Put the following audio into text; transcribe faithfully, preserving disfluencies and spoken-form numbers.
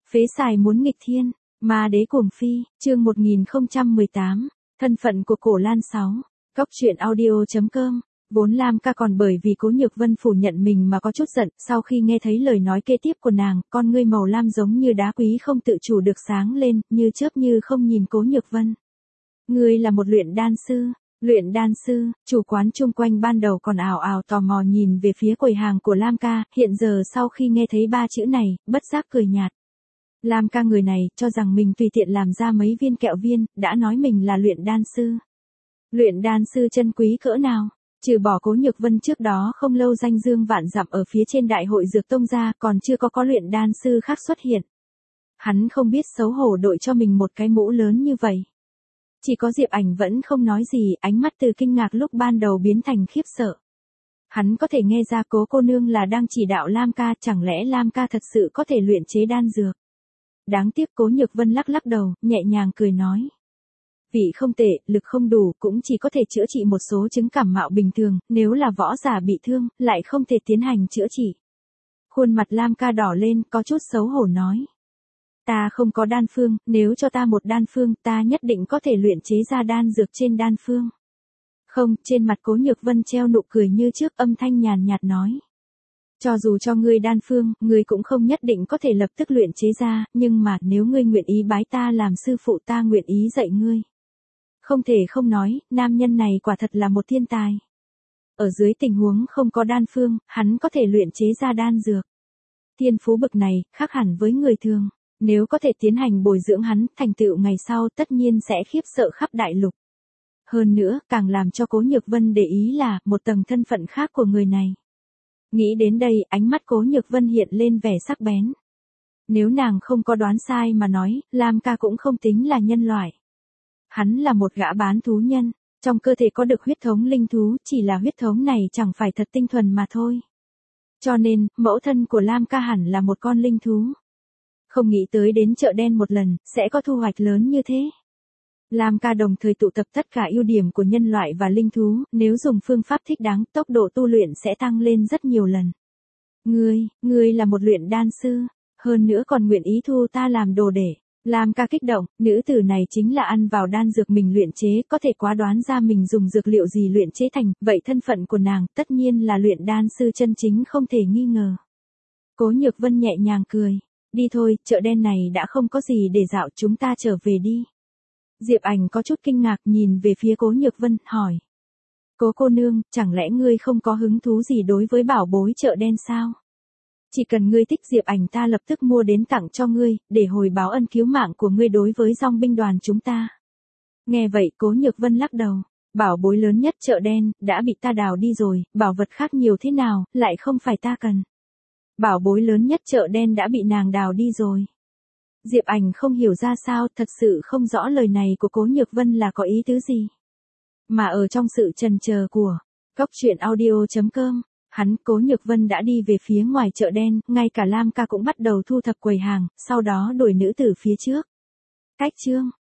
Phế xài muốn nghịch thiên, ma đế cuồng phi, chương một nghìn không trăm mười tám, thân phận của Cổ Lan sáu, Cóc truyện audio chấm com. Vốn Lam ca còn bởi vì Cố Nhược Vân phủ nhận mình mà có chút giận, sau khi nghe thấy lời nói kế tiếp của nàng, con ngươi màu lam giống như đá quý không tự chủ được sáng lên, như chớp như không nhìn Cố Nhược Vân. Ngươi là một luyện đan sư. Luyện đan sư, chủ quán chung quanh ban đầu còn ảo ảo tò mò nhìn về phía quầy hàng của Lam ca, hiện giờ sau khi nghe thấy ba chữ này, bất giác cười nhạt. Lam ca người này cho rằng mình tùy tiện làm ra mấy viên kẹo viên, đã nói mình là luyện đan sư. Luyện đan sư chân quý cỡ nào? Trừ bỏ Cố Nhược Vân trước đó không lâu danh dương vạn dặm ở phía trên đại hội dược tông ra, còn chưa có có luyện đan sư khác xuất hiện. Hắn không biết xấu hổ đội cho mình một cái mũ lớn như vậy. Chỉ có Diệp Ảnh vẫn không nói gì, ánh mắt từ kinh ngạc lúc ban đầu biến thành khiếp sợ. Hắn có thể nghe ra Cố cô nương là đang chỉ đạo Lam ca, chẳng lẽ Lam ca thật sự có thể luyện chế đan dược. Đáng tiếc Cố Nhược Vân lắc lắc đầu, nhẹ nhàng cười nói. Vị không tệ, lực không đủ, cũng chỉ có thể chữa trị một số chứng cảm mạo bình thường, nếu là võ giả bị thương, lại không thể tiến hành chữa trị. Khuôn mặt Lam ca đỏ lên, có chút xấu hổ nói. Ta không có đan phương, nếu cho ta một đan phương, ta nhất định có thể luyện chế ra đan dược trên đan phương. Không, trên mặt Cố Nhược Vân treo nụ cười như trước, âm thanh nhàn nhạt nói. Cho dù cho ngươi đan phương, ngươi cũng không nhất định có thể lập tức luyện chế ra, nhưng mà nếu ngươi nguyện ý bái ta làm sư phụ, ta nguyện ý dạy ngươi. Không thể không nói, nam nhân này quả thật là một thiên tài. Ở dưới tình huống không có đan phương, hắn có thể luyện chế ra đan dược. Thiên phú bực này, khác hẳn với người thường. Nếu có thể tiến hành bồi dưỡng hắn, thành tựu ngày sau tất nhiên sẽ khiếp sợ khắp đại lục. Hơn nữa, càng làm cho Cố Nhược Vân để ý là, một tầng thân phận khác của người này. Nghĩ đến đây, ánh mắt Cố Nhược Vân hiện lên vẻ sắc bén. Nếu nàng không có đoán sai mà nói, Lam ca cũng không tính là nhân loại. Hắn là một gã bán thú nhân, trong cơ thể có được huyết thống linh thú, chỉ là huyết thống này chẳng phải thật tinh thuần mà thôi. Cho nên, mẫu thân của Lam ca hẳn là một con linh thú. Không nghĩ tới đến chợ đen một lần, sẽ có thu hoạch lớn như thế. Lam ca đồng thời tụ tập tất cả ưu điểm của nhân loại và linh thú, nếu dùng phương pháp thích đáng, tốc độ tu luyện sẽ tăng lên rất nhiều lần. Ngươi, ngươi là một luyện đan sư, hơn nữa còn nguyện ý thu ta làm đồ để. Lam ca kích động, nữ tử này chính là ăn vào đan dược mình luyện chế, có thể quá đoán ra mình dùng dược liệu gì luyện chế thành, vậy thân phận của nàng tất nhiên là luyện đan sư chân chính không thể nghi ngờ. Cố Nhược Vân nhẹ nhàng cười. Đi thôi, chợ đen này đã không có gì để dạo, chúng ta trở về đi. Diệp Ảnh có chút kinh ngạc nhìn về phía Cố Nhược Vân, hỏi. Cố cô nương, chẳng lẽ ngươi không có hứng thú gì đối với bảo bối chợ đen sao? Chỉ cần ngươi thích Diệp Ảnh ta lập tức mua đến tặng cho ngươi, để hồi báo ân cứu mạng của ngươi đối với dòng binh đoàn chúng ta. Nghe vậy Cố Nhược Vân lắc đầu. Bảo bối lớn nhất chợ đen, đã bị ta đào đi rồi, bảo vật khác nhiều thế nào, lại không phải ta cần. Bảo bối lớn nhất chợ đen đã bị nàng đào đi rồi. Diệp Ảnh không hiểu ra sao, thật sự không rõ lời này của Cố Nhược Vân là có ý tứ gì. Mà ở trong sự trần chờ của Cóc truyện audio chấm com, hắn Cố Nhược Vân đã đi về phía ngoài chợ đen, ngay cả Lam ca cũng bắt đầu thu thập quầy hàng, sau đó đuổi nữ tử phía trước. Cách chương